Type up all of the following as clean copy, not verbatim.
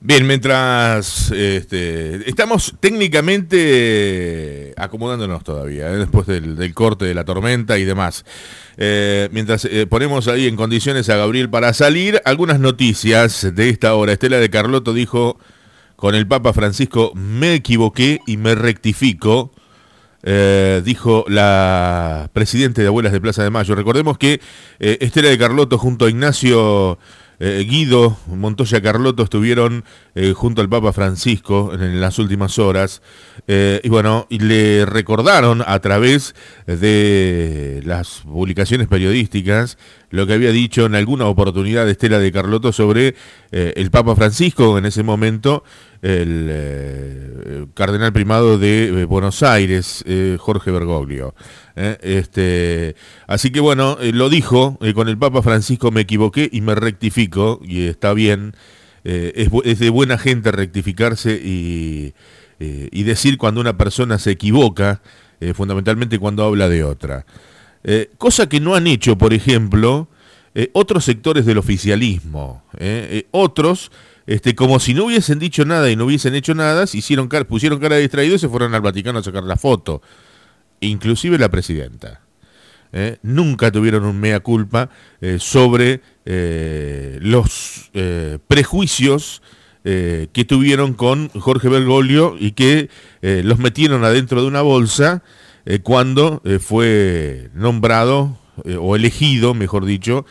Bien, mientras estamos técnicamente acomodándonos todavía, después del corte de la tormenta y demás. Mientras ponemos ahí en condiciones a Gabriel para salir, algunas noticias de esta hora. Estela de Carlotto dijo con el Papa Francisco: me equivoqué y me rectifico. Dijo la presidenta de Abuelas de Plaza de Mayo. Recordemos que Estela de Carlotto junto a Ignacio Guido Montoya Carlotto estuvieron junto al Papa Francisco en las últimas horas, y bueno, y le recordaron a través de las publicaciones periodísticas lo que había dicho en alguna oportunidad Estela de Carlotto sobre el Papa Francisco, en ese momento el cardenal primado de Buenos Aires, Jorge Bergoglio. Así que bueno, lo dijo con el Papa Francisco: me equivoqué y me rectifico, y está bien, es de buena gente rectificarse y decir cuando una persona se equivoca, fundamentalmente cuando habla de otra. Cosa que no han hecho, por ejemplo, otros sectores del oficialismo. Otros, como si no hubiesen dicho nada y no hubiesen hecho nada, pusieron cara de distraídos y se fueron al Vaticano a sacar la foto. Inclusive la presidenta. Nunca tuvieron un mea culpa sobre los prejuicios que tuvieron con Jorge Bergoglio y que los metieron adentro de una bolsa cuando fue nombrado o elegido, mejor dicho,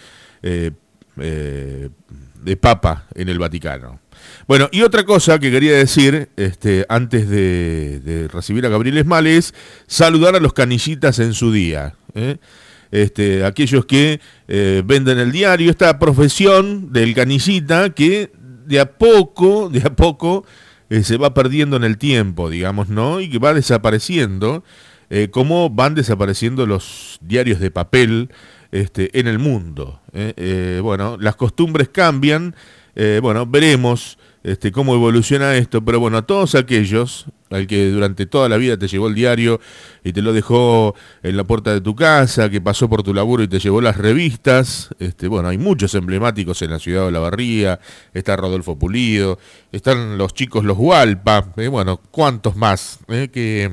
de Papa en el Vaticano. Bueno, y otra cosa que quería decir antes de recibir a Gabriel Esmale es saludar a los canillitas en su día. Aquellos que venden el diario, esta profesión del canillita que de a poco se va perdiendo en el tiempo, digamos, ¿no? Y que va desapareciendo, como van desapareciendo los diarios de papel en el mundo. Bueno, las costumbres cambian, bueno, veremos cómo evoluciona esto, pero bueno, a todos aquellos al que durante toda la vida te llevó el diario y te lo dejó en la puerta de tu casa, que pasó por tu laburo y te llevó las revistas, bueno, hay muchos emblemáticos en la ciudad de Olavarría, está Rodolfo Pulido, están los chicos, los Hualpa, bueno, cuántos más que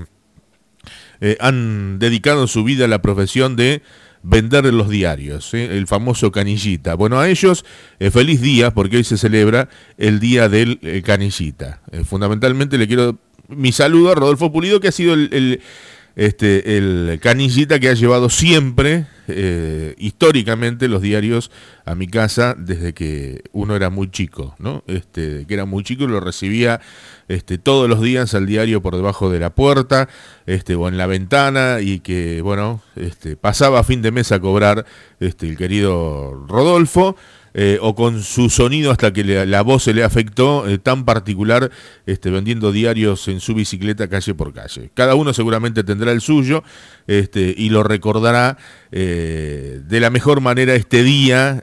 han dedicado su vida a la profesión de vender los diarios, el famoso canillita. Bueno, a ellos, feliz día, porque hoy se celebra el día del canillita. Fundamentalmente le quiero mi saludo a Rodolfo Pulido, que ha sido el canillita que ha llevado siempre, históricamente, los diarios a mi casa desde que uno era muy chico, ¿no? Que era muy chico y lo recibía todos los días al diario por debajo de la puerta, o en la ventana, y que, bueno, pasaba a fin de mes a cobrar el querido Rodolfo, o con su sonido hasta que la voz se le afectó, tan particular, vendiendo diarios en su bicicleta calle por calle. Cada uno seguramente tendrá el suyo, y lo recordará de la mejor manera este día,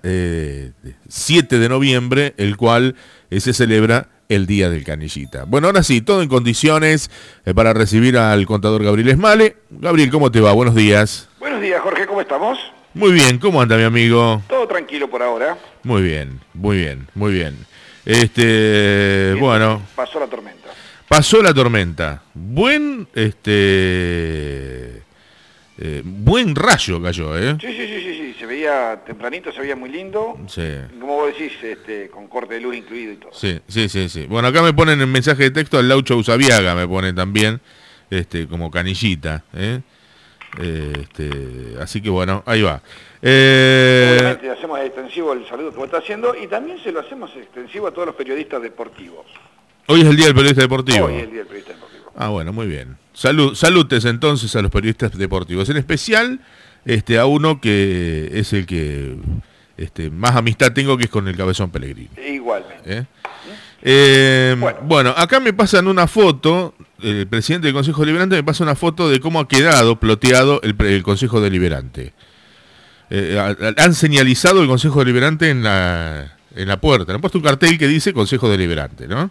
7 de noviembre, el cual se celebra el Día del Canillita. Bueno, ahora sí, todo en condiciones para recibir al contador Gabriel Esmale. Gabriel, ¿cómo te va? Buenos días. Buenos días, Jorge, ¿cómo estamos? Muy bien, ¿cómo anda, mi amigo? Todo tranquilo por ahora. Muy bien, muy bien, muy bien. Bien, Bueno. Pasó la tormenta. Pasó la tormenta. Buen rayo cayó, ¿eh? Sí, se veía tempranito, se veía muy lindo. Sí. Como vos decís, con corte de luz incluido y todo. Sí. Bueno, acá me ponen en mensaje de texto al Laucho Usabiaga, me pone también, como canillita, ¿eh? Así que bueno, ahí va. Obviamente hacemos extensivo el saludo que vos estás haciendo y también se lo hacemos extensivo a todos los periodistas deportivos. Hoy es el Día del Periodista Deportivo. Hoy es el Día del Periodista Deportivo. Ah, bueno, muy bien. Salutes entonces a los periodistas deportivos, en especial a uno que es el que más amistad tengo, que es con el Cabezón Pellegrini. Igualmente. Bueno, acá me pasan una foto, el presidente del Consejo Deliberante me pasa una foto de cómo ha quedado ploteado el Consejo Deliberante. Han señalizado el Consejo Deliberante en la puerta, han puesto un cartel que dice Consejo Deliberante, ¿no?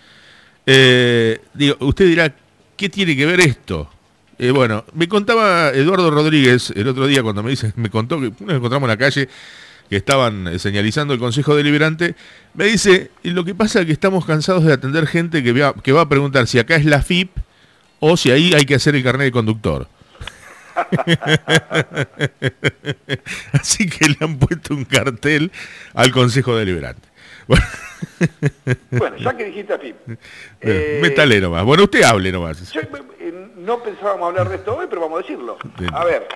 Usted dirá, ¿qué tiene que ver esto? Bueno, me contaba Eduardo Rodríguez el otro día cuando me contó que nos encontramos en la calle que estaban señalizando el Consejo Deliberante, me dice, y lo que pasa es que estamos cansados de atender gente que va a preguntar si acá es la FIP o si ahí hay que hacer el carnet de conductor. Así que le han puesto un cartel al Consejo Deliberante. Bueno, ya que dijiste FIP. Métale nomás. Bueno, usted hable nomás. No pensábamos hablar de esto hoy, pero vamos a decirlo. A ver,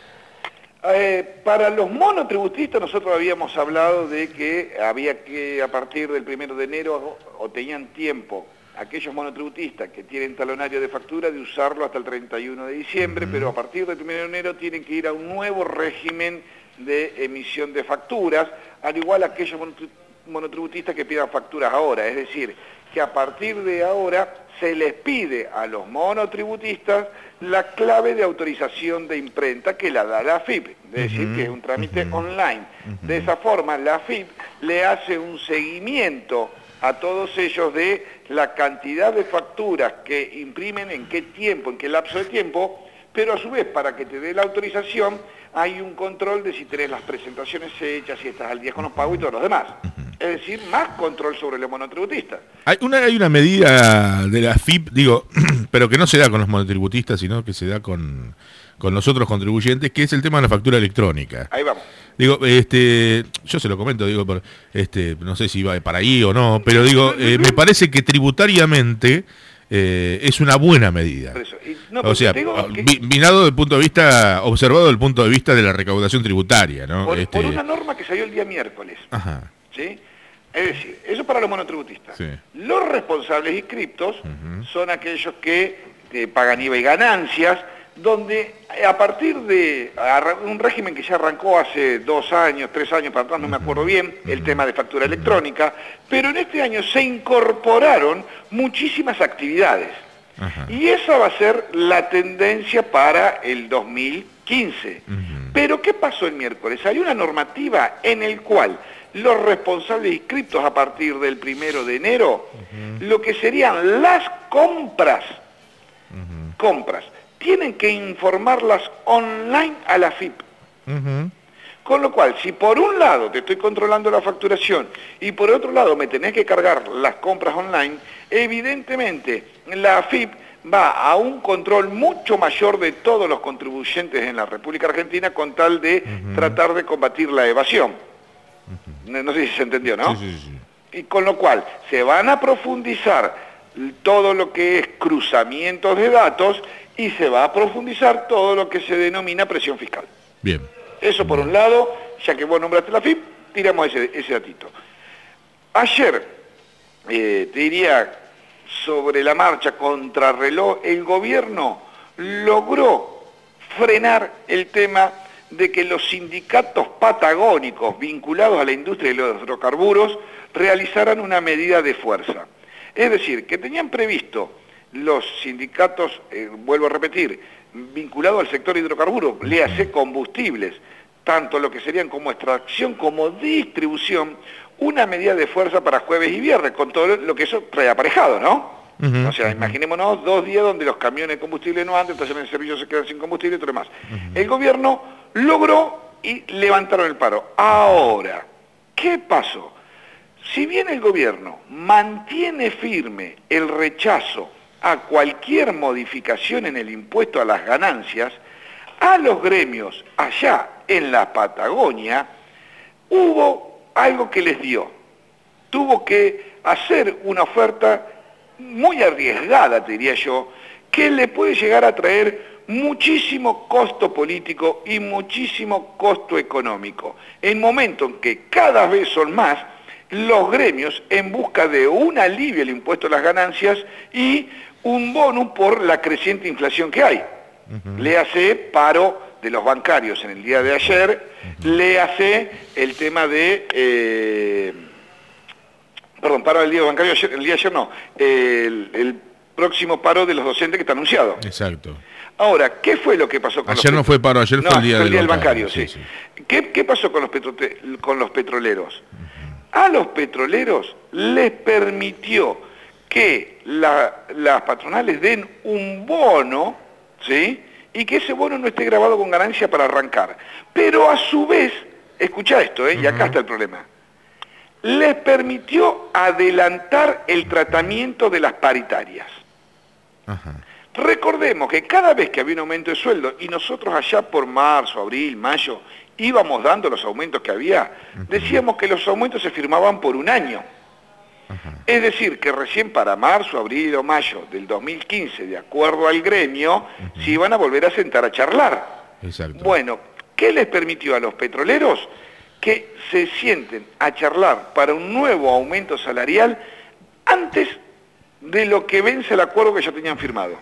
para los monotributistas nosotros habíamos hablado de que había que a partir del 1 de enero o tenían tiempo aquellos monotributistas que tienen talonario de factura de usarlo hasta el 31 de diciembre, pero a partir del 1 de enero tienen que ir a un nuevo régimen de emisión de facturas, al igual aquellos monotributistas que pidan facturas ahora, es decir, que a partir de ahora se les pide a los monotributistas la clave de autorización de imprenta que la da la AFIP, es decir, que es un trámite online. De esa forma, la AFIP le hace un seguimiento a todos ellos de la cantidad de facturas que imprimen, en qué tiempo, en qué lapso de tiempo, pero a su vez, para que te dé la autorización, hay un control de si tenés las presentaciones hechas, si estás al día con los pagos y todos los demás. Es decir, más control sobre los monotributistas. Hay una medida de la FIP, digo, pero que no se da con los monotributistas, sino que se da con los otros contribuyentes, que es el tema de la factura electrónica. Ahí vamos. Digo, yo se lo comento, digo, no sé si va para ahí o no, pero digo, me parece que tributariamente es una buena medida. O sea, vinado desde el punto de vista, observado desde el punto de vista de la recaudación tributaria, ¿no? Por una norma que salió el día miércoles. Ajá. ¿Sí? Es decir, eso para los monotributistas. Sí. Los responsables inscriptos son aquellos que pagan IVA y ganancias, donde a partir de un régimen que ya arrancó hace 2 años, 3 años para atrás, no me acuerdo bien, el tema de factura electrónica, pero en este año se incorporaron muchísimas actividades. Ajá. Y esa va a ser la tendencia para el 2015. Pero ¿qué pasó el miércoles? Salió una normativa en el cual los responsables inscriptos a partir del 1 de enero, lo que serían las compras, tienen que informarlas online a la FIP. Con lo cual, si por un lado te estoy controlando la facturación y por otro lado me tenés que cargar las compras online, evidentemente la FIP va a un control mucho mayor de todos los contribuyentes en la República Argentina con tal de tratar de combatir la evasión. No sé si se entendió, ¿no? Sí. Y con lo cual se van a profundizar todo lo que es cruzamientos de datos y se va a profundizar todo lo que se denomina presión fiscal. Bien. Eso por un lado, ya que vos nombraste la FIP, tiramos ese datito. Ayer, te diría, sobre la marcha contrarreloj, el gobierno logró frenar el tema de que los sindicatos patagónicos vinculados a la industria de los hidrocarburos realizaran una medida de fuerza. Es decir, que tenían previsto los sindicatos, vuelvo a repetir, vinculados al sector hidrocarburo, léase combustibles, tanto lo que serían como extracción como distribución, una medida de fuerza para jueves y viernes, con todo lo que eso trae aparejado, ¿no? O sea, imaginémonos 2 días donde los camiones de combustible no andan, estaciones de servicio se quedan sin combustible y todo lo demás. El gobierno logró y levantaron el paro. Ahora, ¿qué pasó? Si bien el gobierno mantiene firme el rechazo a cualquier modificación en el impuesto a las ganancias, a los gremios allá en la Patagonia hubo algo que les dio. Tuvo que hacer una oferta muy arriesgada, te diría yo, que le puede llegar a traer muchísimo costo político y muchísimo costo económico, en momento en que cada vez son más los gremios en busca de un alivio al impuesto a las ganancias y un bono por la creciente inflación que hay. Le hace paro de los bancarios en el día de ayer, le hace el tema de... paro del día bancario, el día de ayer no, el próximo paro de los docentes que está anunciado. Exacto. Ahora, ¿qué fue lo que pasó con ayer no fue paro, ayer fue el día del bancario. Sí. ¿Qué pasó con los petroleros? A los petroleros les permitió que las patronales den un bono, ¿sí? Y que ese bono no esté grabado con ganancia para arrancar. Pero a su vez escuchá esto, y acá está el problema, les permitió adelantar el tratamiento de las paritarias. Ajá. Recordemos que cada vez que había un aumento de sueldo, y nosotros allá por marzo, abril, mayo, íbamos dando los aumentos que había, decíamos que los aumentos se firmaban por un año. Ajá. Es decir, que recién para marzo, abril o mayo del 2015, de acuerdo al gremio, se iban a volver a sentar a charlar. Exacto. Bueno, ¿qué les permitió a los petroleros? Que se sienten a charlar para un nuevo aumento salarial antes de lo que vence el acuerdo que ya tenían firmado.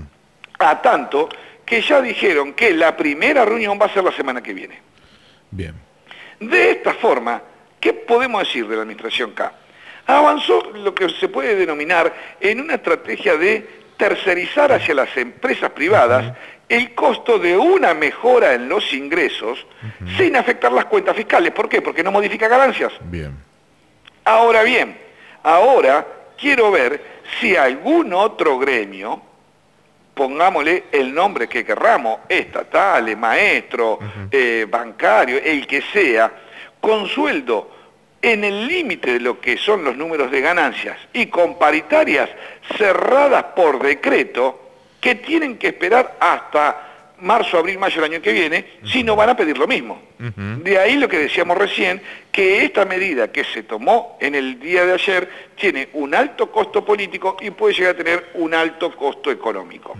A tanto que ya dijeron que la primera reunión va a ser la semana que viene. Bien. De esta forma, ¿qué podemos decir de la administración K? Avanzó lo que se puede denominar en una estrategia de tercerizar hacia las empresas privadas el costo de una mejora en los ingresos sin afectar las cuentas fiscales. ¿Por qué? Porque no modifica ganancias. Bien. Ahora bien, ahora quiero ver si algún otro gremio, pongámosle el nombre que querramos, estatales, maestro, bancario, el que sea, con sueldo en el límite de lo que son los números de ganancias y con paritarias cerradas por decreto, que tienen que esperar hasta marzo, abril, mayo del año que viene, si no van a pedir lo mismo. De ahí lo que decíamos recién, que esta medida que se tomó en el día de ayer tiene un alto costo político y puede llegar a tener un alto costo económico.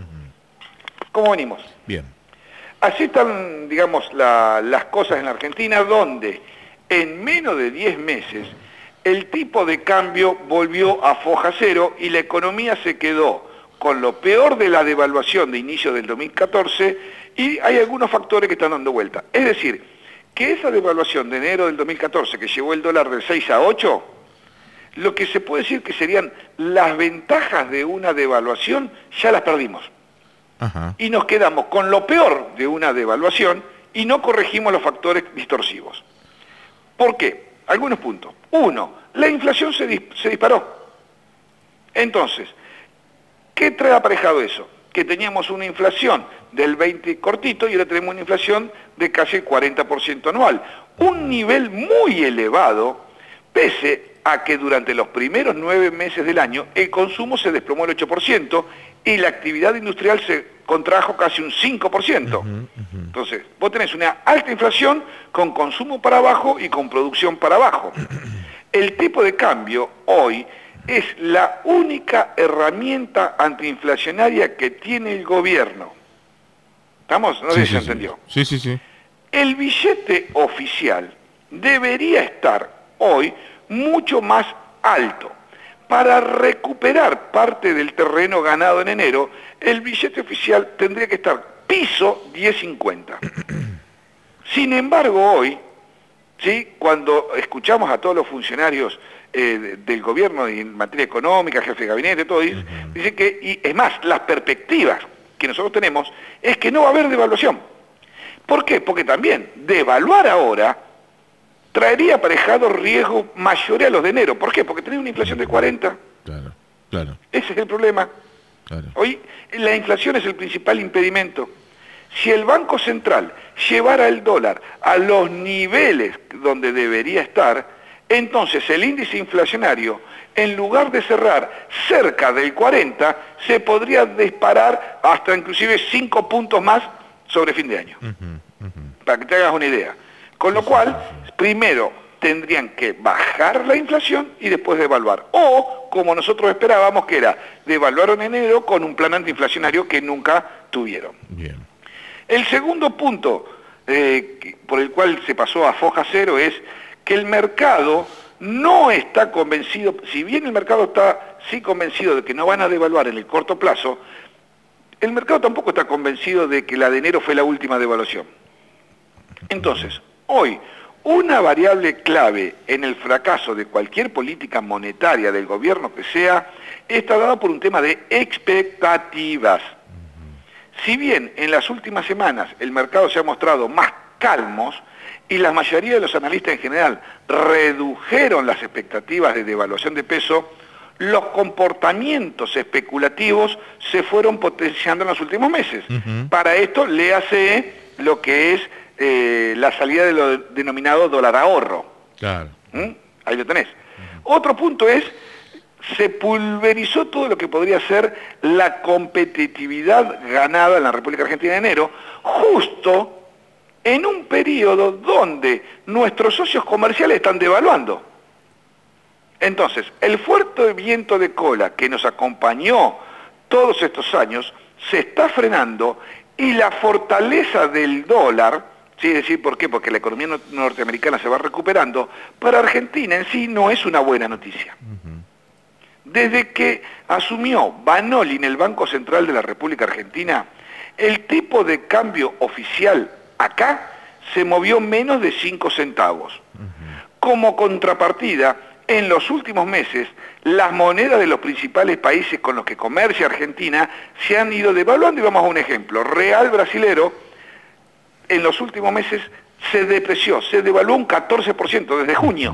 ¿Cómo venimos? Bien. Así están, digamos, las cosas en la Argentina, donde en menos de 10 meses el tipo de cambio volvió a foja cero y la economía se quedó con lo peor de la devaluación de inicio del 2014 y hay algunos factores que están dando vuelta. Es decir, que esa devaluación de enero del 2014 que llevó el dólar del 6 a 8, lo que se puede decir que serían las ventajas de una devaluación, ya las perdimos. Ajá. Y nos quedamos con lo peor de una devaluación y no corregimos los factores distorsivos. ¿Por qué? Algunos puntos. Uno, la inflación se disparó. Entonces, ¿qué trae aparejado eso? Que teníamos una inflación del 20 cortito y ahora tenemos una inflación de casi el 40% anual. Un nivel muy elevado, pese a que durante los primeros 9 meses del año el consumo se desplomó el 8% y la actividad industrial se contrajo casi un 5%. Entonces, vos tenés una alta inflación con consumo para abajo y con producción para abajo. El tipo de cambio hoy es la única herramienta antiinflacionaria que tiene el gobierno. ¿Estamos? No sé si se entendió. Sí, sí, sí. El billete oficial debería estar hoy mucho más alto. Para recuperar parte del terreno ganado en enero, el billete oficial tendría que estar piso 10.50. Sin embargo, hoy, ¿sí?, cuando escuchamos a todos los funcionarios del gobierno en materia económica, jefe de gabinete, todo, dice que, y es más, las perspectivas que nosotros tenemos es que no va a haber devaluación. ¿Por qué? Porque también devaluar ahora traería aparejado riesgos mayores a los de enero. ¿Por qué? Porque tenés una inflación de 40. Claro, claro. Ese es el problema. Claro. Hoy la inflación es el principal impedimento. Si el Banco Central llevara el dólar a los niveles donde debería estar, entonces el índice inflacionario, en lugar de cerrar cerca del 40, se podría disparar hasta inclusive 5 puntos más sobre fin de año. Para que te hagas una idea. Con lo cual, primero tendrían que bajar la inflación y después devaluar. O, como nosotros esperábamos, que era devaluar en enero con un plan antiinflacionario que nunca tuvieron. Bien. El segundo punto por el cual se pasó a foja cero es que el mercado no está convencido, si bien el mercado está sí convencido de que no van a devaluar en el corto plazo, el mercado tampoco está convencido de que la de enero fue la última devaluación. Entonces, hoy, una variable clave en el fracaso de cualquier política monetaria del gobierno que sea, está dada por un tema de expectativas. Si bien en las últimas semanas el mercado se ha mostrado más calmos y la mayoría de los analistas en general redujeron las expectativas de devaluación de peso, los comportamientos especulativos se fueron potenciando en los últimos meses. Para esto, léase lo que es la salida de lo denominado dólar ahorro. Claro. Ahí lo tenés. Otro punto es, se pulverizó todo lo que podría ser la competitividad ganada en la República Argentina en enero, justo en un periodo donde nuestros socios comerciales están devaluando. Entonces, el fuerte viento de cola que nos acompañó todos estos años se está frenando y la fortaleza del dólar, ¿sí? Es decir, ¿por qué? Porque la economía norteamericana se va recuperando, para Argentina en sí no es una buena noticia. Desde que asumió Banoli en el Banco Central de la República Argentina, el tipo de cambio oficial acá se movió menos de 5 centavos. Como contrapartida, en los últimos meses, las monedas de los principales países con los que comercia Argentina se han ido devaluando, y vamos a un ejemplo. Real brasilero, en los últimos meses, se depreció, se devaluó un 14% desde junio.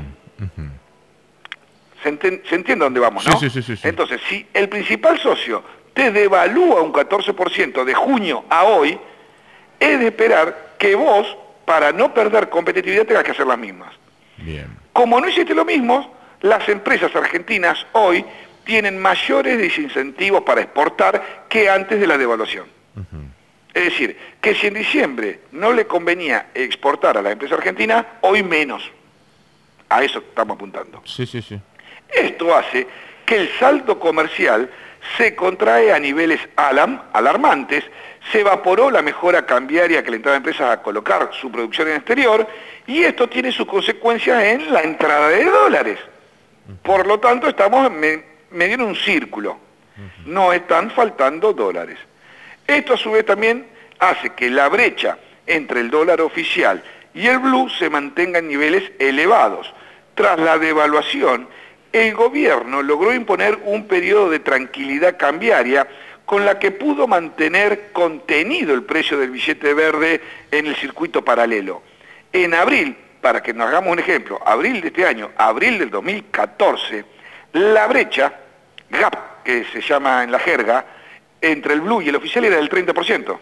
¿Se entiende dónde vamos, no? Sí. Entonces, si el principal socio te devalúa un 14% de junio a hoy, es de esperar que vos, para no perder competitividad, tengas que hacer las mismas. Bien. Como no hiciste lo mismo, las empresas argentinas hoy tienen mayores desincentivos para exportar que antes de la devaluación. Es decir, que si en diciembre no le convenía exportar a la empresa argentina, hoy menos. A eso estamos apuntando. Sí. Esto hace que el saldo comercial se contrae a niveles alarmantes, se evaporó la mejora cambiaria que le entraba a empresas a colocar su producción en el exterior, y esto tiene sus consecuencias en la entrada de dólares. Por lo tanto, estamos medio en un círculo. No están faltando dólares. Esto a su vez también hace que la brecha entre el dólar oficial y el blue se mantenga en niveles elevados. Tras la devaluación, el gobierno logró imponer un periodo de tranquilidad cambiaria con la que pudo mantener contenido el precio del billete verde en el circuito paralelo. En abril, para que nos hagamos un ejemplo, abril de este año, abril del 2014, la brecha, gap, que se llama en la jerga, entre el blue y el oficial era del 30%.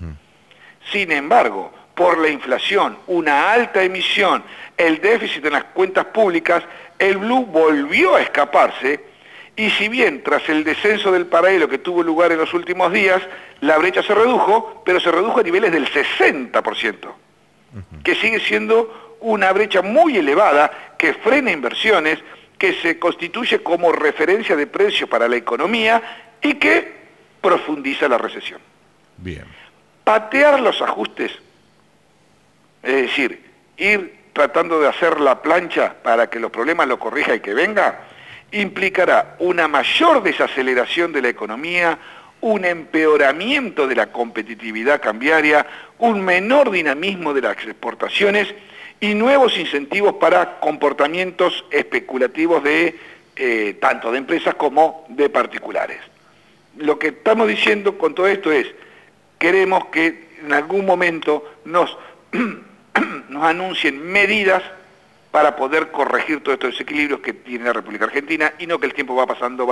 Sin embargo, por la inflación, una alta emisión, el déficit en las cuentas públicas, el blue volvió a escaparse, y si bien tras el descenso del paralelo que tuvo lugar en los últimos días, la brecha se redujo, pero se redujo a niveles del 60%, que sigue siendo una brecha muy elevada, que frena inversiones, que se constituye como referencia de precios para la economía y que profundiza la recesión. Bien. Patear los ajustes, es decir, ir tratando de hacer la plancha para que los problemas los corrija y que venga, implicará una mayor desaceleración de la economía, un empeoramiento de la competitividad cambiaria, un menor dinamismo de las exportaciones y nuevos incentivos para comportamientos especulativos de tanto de empresas como de particulares. Lo que estamos diciendo con todo esto es, queremos que en algún momento nos anuncien medidas para poder corregir todos estos desequilibrios que tiene la República Argentina, y no que el tiempo va pasando.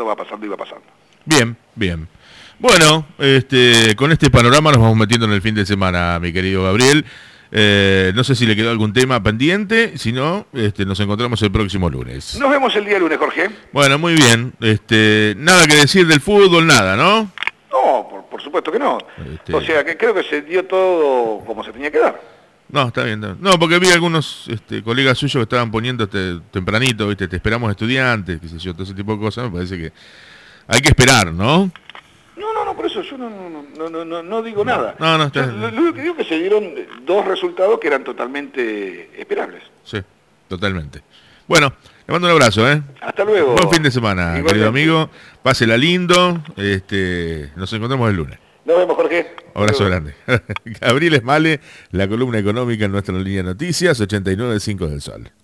Bien. Bueno, con este panorama nos vamos metiendo en el fin de semana, mi querido Gabriel. No sé si le quedó algún tema pendiente, si no, nos encontramos el próximo lunes. Nos vemos el día lunes, Jorge. Bueno, muy bien. Nada que decir del fútbol, nada, ¿no? No, por supuesto que no. O sea, que creo que se dio todo como se tenía que dar. No, está bien. No, porque vi algunos colegas suyos que estaban poniendo tempranito, ¿viste? Te esperamos estudiantes, qué sé yo, todo ese tipo de cosas. Me parece que hay que esperar, ¿no? No, por eso yo no digo nada. No, está bien. Lo único que digo es que se dieron dos resultados que eran totalmente esperables. Sí, totalmente. Bueno, le mando un abrazo, ¿eh? Hasta luego. Buen fin de semana, Igualmente. querido amigo. Pásela lindo. Nos encontramos el lunes. Nos vemos, Jorge. Abrazo grande. Gabriel Esmale, la columna económica en nuestra línea de noticias, 89.5 del Sol.